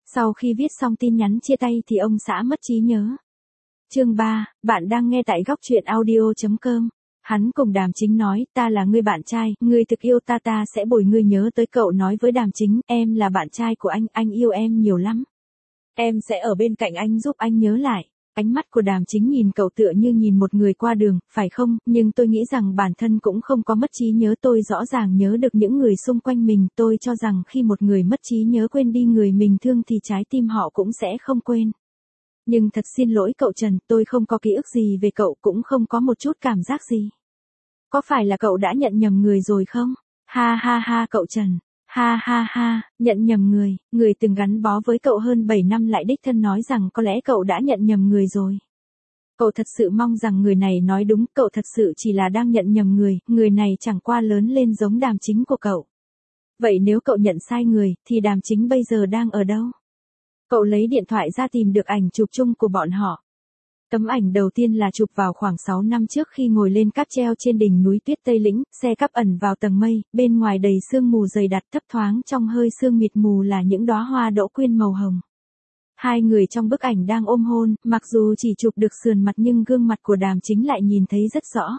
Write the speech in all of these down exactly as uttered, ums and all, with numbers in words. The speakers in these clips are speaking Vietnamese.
Sau khi viết xong tin nhắn chia tay thì ông xã mất trí nhớ. Chương ba, bạn đang nghe tại góc truyện audio chấm com. Hắn cùng Đàm Chính nói, ta là người bạn trai, người thực yêu ta ta sẽ bồi ngươi nhớ tới cậu nói với Đàm Chính, em là bạn trai của anh, anh yêu em nhiều lắm. Em sẽ ở bên cạnh anh giúp anh nhớ lại. Ánh mắt của Đàm Chính nhìn cậu tựa như nhìn một người qua đường, phải không, nhưng tôi nghĩ rằng bản thân cũng không có mất trí nhớ, tôi rõ ràng nhớ được những người xung quanh mình, tôi cho rằng khi một người mất trí nhớ quên đi người mình thương thì trái tim họ cũng sẽ không quên. Nhưng thật xin lỗi cậu Trần, tôi không có ký ức gì về cậu, cũng không có một chút cảm giác gì. Có phải là cậu đã nhận nhầm người rồi không? Ha ha ha cậu Trần. Ha ha ha, nhận nhầm người, người từng gắn bó với cậu hơn bảy năm lại đích thân nói rằng có lẽ cậu đã nhận nhầm người rồi. Cậu thật sự mong rằng người này nói đúng, cậu thật sự chỉ là đang nhận nhầm người, người này chẳng qua lớn lên giống Đàm Chính của cậu. Vậy nếu cậu nhận sai người, thì Đàm Chính bây giờ đang ở đâu? Cậu lấy điện thoại ra tìm được ảnh chụp chung của bọn họ. Tấm ảnh đầu tiên là chụp vào khoảng sáu năm trước khi ngồi lên cáp treo trên đỉnh núi tuyết Tây Lĩnh, xe cáp ẩn vào tầng mây, bên ngoài đầy sương mù dày đặc, thấp thoáng trong hơi sương mịt mù là những đóa hoa đỗ quyên màu hồng. Hai người trong bức ảnh đang ôm hôn, mặc dù chỉ chụp được sườn mặt nhưng gương mặt của Đàm Chính lại nhìn thấy rất rõ.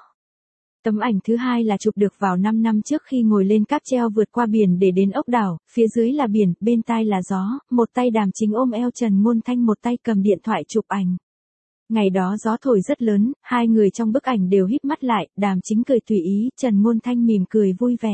Tấm ảnh thứ hai là chụp được vào năm năm trước khi ngồi lên cáp treo vượt qua biển để đến ốc đảo, phía dưới là biển, bên tai là gió, một tay Đàm Chính ôm eo Trần Ngôn Thanh, một tay cầm điện thoại chụp ảnh. Ngày đó gió thổi rất lớn, hai người trong bức ảnh đều híp mắt lại, Đàm Chính cười tùy ý, Trần Ngôn Thanh mỉm cười vui vẻ.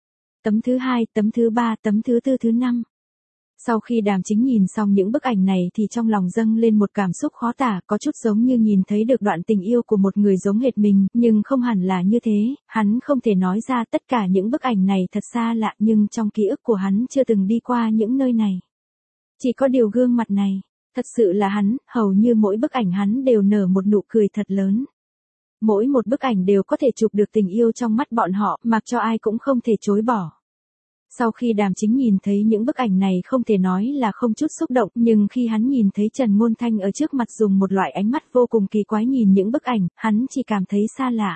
Tấm thứ hai, tấm thứ ba, tấm thứ tư, thứ năm. Sau khi Đàm Chính nhìn xong những bức ảnh này thì trong lòng dâng lên một cảm xúc khó tả, có chút giống như nhìn thấy được đoạn tình yêu của một người giống hệt mình, nhưng không hẳn là như thế, hắn không thể nói ra tất cả những bức ảnh này thật xa lạ nhưng trong ký ức của hắn chưa từng đi qua những nơi này. Chỉ có điều gương mặt này. Thật sự là hắn, hầu như mỗi bức ảnh hắn đều nở một nụ cười thật lớn. Mỗi một bức ảnh đều có thể chụp được tình yêu trong mắt bọn họ, mặc cho ai cũng không thể chối bỏ. Sau khi Đàm Chính nhìn thấy những bức ảnh này không thể nói là không chút xúc động, nhưng khi hắn nhìn thấy Trần Ngôn Thanh ở trước mặt dùng một loại ánh mắt vô cùng kỳ quái nhìn những bức ảnh, hắn chỉ cảm thấy xa lạ.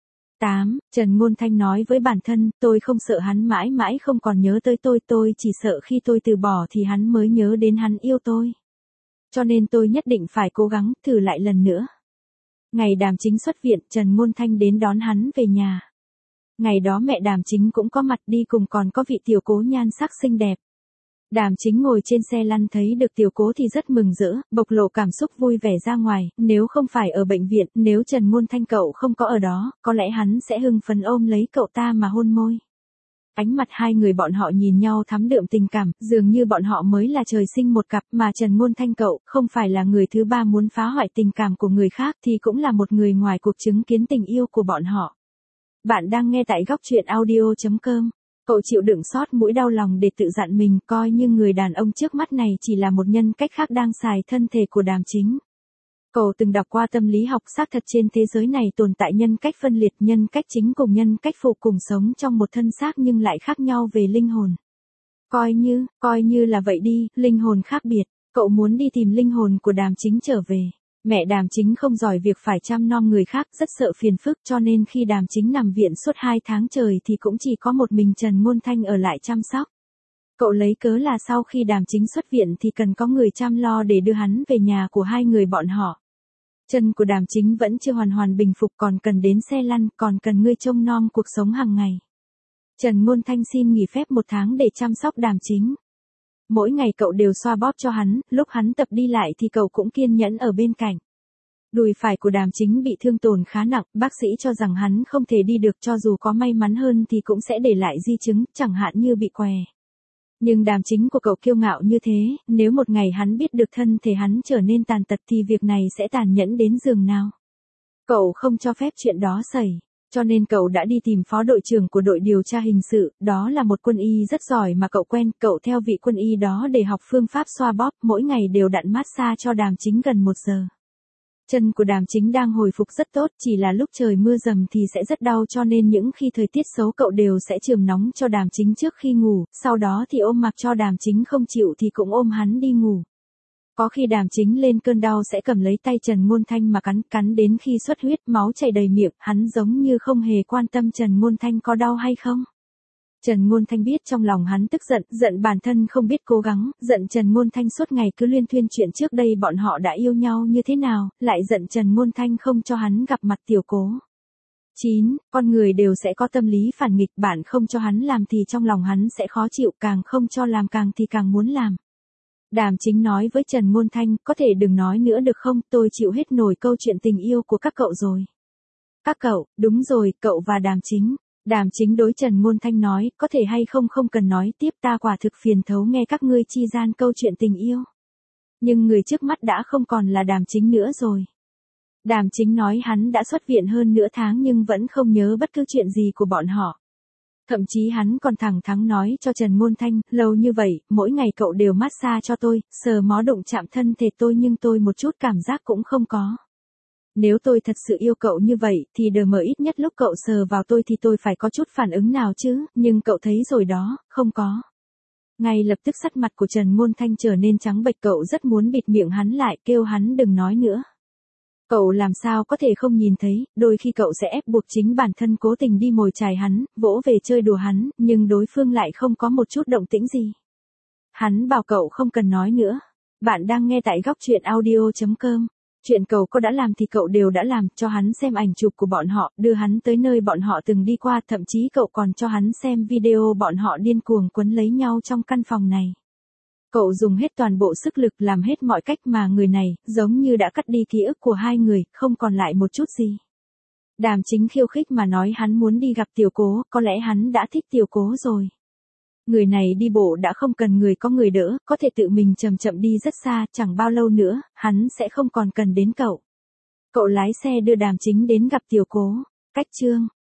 tám. Trần Ngôn Thanh nói với bản thân, tôi không sợ hắn mãi mãi không còn nhớ tới tôi, tôi chỉ sợ khi tôi từ bỏ thì hắn mới nhớ đến hắn yêu tôi. Cho nên tôi nhất định phải cố gắng, thử lại lần nữa. Ngày Đàm Chính xuất viện, Trần Ngôn Thanh đến đón hắn về nhà. Ngày đó mẹ Đàm Chính cũng có mặt, đi cùng còn có vị tiểu cố nhan sắc xinh đẹp. Đàm Chính ngồi trên xe lăn thấy được tiểu cố thì rất mừng rỡ, bộc lộ cảm xúc vui vẻ ra ngoài, nếu không phải ở bệnh viện, nếu Trần Ngôn Thanh cậu không có ở đó, có lẽ hắn sẽ hưng phấn ôm lấy cậu ta mà hôn môi. Ánh mặt hai người bọn họ nhìn nhau thắm đượm tình cảm, dường như bọn họ mới là trời sinh một cặp, mà Trần Ngôn Thanh cậu không phải là người thứ ba muốn phá hoại tình cảm của người khác thì cũng là một người ngoài cuộc chứng kiến tình yêu của bọn họ. Bạn đang nghe tại góc truyện audio chấm com. Cậu chịu đựng xót mũi đau lòng để tự dặn mình, coi như người đàn ông trước mắt này chỉ là một nhân cách khác đang xài thân thể của Đàm Chính. Cậu từng đọc qua tâm lý học, xác thật trên thế giới này tồn tại nhân cách phân liệt, nhân cách chính cùng nhân cách phụ cùng sống trong một thân xác nhưng lại khác nhau về linh hồn. Coi như, coi như là vậy đi, linh hồn khác biệt, cậu muốn đi tìm linh hồn của Đàm Chính trở về. Mẹ Đàm Chính không giỏi việc phải chăm nom người khác, rất sợ phiền phức cho nên khi Đàm Chính nằm viện suốt hai tháng trời thì cũng chỉ có một mình Trần Ngôn Thanh ở lại chăm sóc. Cậu lấy cớ là sau khi Đàm Chính xuất viện thì cần có người chăm lo để đưa hắn về nhà của hai người bọn họ. Chân của Đàm Chính vẫn chưa hoàn hoàn bình phục, còn cần đến xe lăn, còn cần người trông nom cuộc sống hàng ngày. Trần Ngôn Thanh xin nghỉ phép một tháng để chăm sóc Đàm Chính. Mỗi ngày cậu đều xoa bóp cho hắn, lúc hắn tập đi lại thì cậu cũng kiên nhẫn ở bên cạnh. Đùi phải của Đàm Chính bị thương tổn khá nặng, bác sĩ cho rằng hắn không thể đi được, cho dù có may mắn hơn thì cũng sẽ để lại di chứng, chẳng hạn như bị què. Nhưng Đàm Chính của cậu kiêu ngạo như thế, nếu một ngày hắn biết được thân thể hắn trở nên tàn tật thì việc này sẽ tàn nhẫn đến giường nào. Cậu không cho phép chuyện đó xảy, cho nên cậu đã đi tìm phó đội trưởng của đội điều tra hình sự, đó là một quân y rất giỏi mà cậu quen, cậu theo vị quân y đó để học phương pháp xoa bóp, mỗi ngày đều đặn massage cho Đàm Chính gần một giờ. Chân của Đàm Chính đang hồi phục rất tốt, chỉ là lúc trời mưa dầm thì sẽ rất đau cho nên những khi thời tiết xấu cậu đều sẽ chườm nóng cho Đàm Chính trước khi ngủ, sau đó thì ôm mặc cho Đàm Chính không chịu thì cũng ôm hắn đi ngủ. Có khi Đàm Chính lên cơn đau sẽ cầm lấy tay Trần Ngôn Thanh mà cắn, cắn đến khi xuất huyết, máu chảy đầy miệng, hắn giống như không hề quan tâm Trần Ngôn Thanh có đau hay không. Trần Ngôn Thanh biết trong lòng hắn tức giận, giận bản thân không biết cố gắng, giận Trần Ngôn Thanh suốt ngày cứ luyên thuyên chuyện trước đây bọn họ đã yêu nhau như thế nào, lại giận Trần Ngôn Thanh không cho hắn gặp mặt Tiểu Cố. chín. Con người đều sẽ có tâm lý phản nghịch, bạn không cho hắn làm thì trong lòng hắn sẽ khó chịu, càng không cho làm càng thì càng muốn làm. Đàm Chính nói với Trần Ngôn Thanh, có thể đừng nói nữa được không, tôi chịu hết nổi câu chuyện tình yêu của các cậu rồi. Các cậu, đúng rồi, cậu và Đàm Chính. Đàm Chính đối Trần Ngôn Thanh nói, có thể hay không không cần nói tiếp, ta quả thực phiền thấu nghe các ngươi chi gian câu chuyện tình yêu. Nhưng người trước mắt đã không còn là Đàm Chính nữa rồi. Đàm Chính nói hắn đã xuất viện hơn nửa tháng nhưng vẫn không nhớ bất cứ chuyện gì của bọn họ. Thậm chí hắn còn thẳng thắn nói cho Trần Ngôn Thanh, lâu như vậy, mỗi ngày cậu đều massage cho tôi, sờ mó đụng chạm thân thể tôi nhưng tôi một chút cảm giác cũng không có. Nếu tôi thật sự yêu cậu như vậy, thì đờ mờ ít nhất lúc cậu sờ vào tôi thì tôi phải có chút phản ứng nào chứ, nhưng cậu thấy rồi đó, không có. Ngay lập tức sắc mặt của Trần Ngôn Thanh trở nên trắng bệch, cậu rất muốn bịt miệng hắn lại, kêu hắn đừng nói nữa. Cậu làm sao có thể không nhìn thấy, đôi khi cậu sẽ ép buộc chính bản thân cố tình đi mồi chài hắn, vỗ về chơi đùa hắn, nhưng đối phương lại không có một chút động tĩnh gì. Hắn bảo cậu không cần nói nữa. Bạn đang nghe tại góc truyện audio chấm com. Chuyện cậu có đã làm thì cậu đều đã làm, cho hắn xem ảnh chụp của bọn họ, đưa hắn tới nơi bọn họ từng đi qua, thậm chí cậu còn cho hắn xem video bọn họ điên cuồng quấn lấy nhau trong căn phòng này. Cậu dùng hết toàn bộ sức lực, làm hết mọi cách mà người này, giống như đã cắt đi ký ức của hai người, không còn lại một chút gì. Đàm Chính khiêu khích mà nói hắn muốn đi gặp Tiểu Cố, có lẽ hắn đã thích Tiểu Cố rồi. Người này đi bộ đã không cần người có người đỡ, có thể tự mình chậm chậm đi rất xa, chẳng bao lâu nữa, hắn sẽ không còn cần đến cậu. Cậu lái xe đưa Đàm Chính đến gặp Tiểu Cố. Cách chương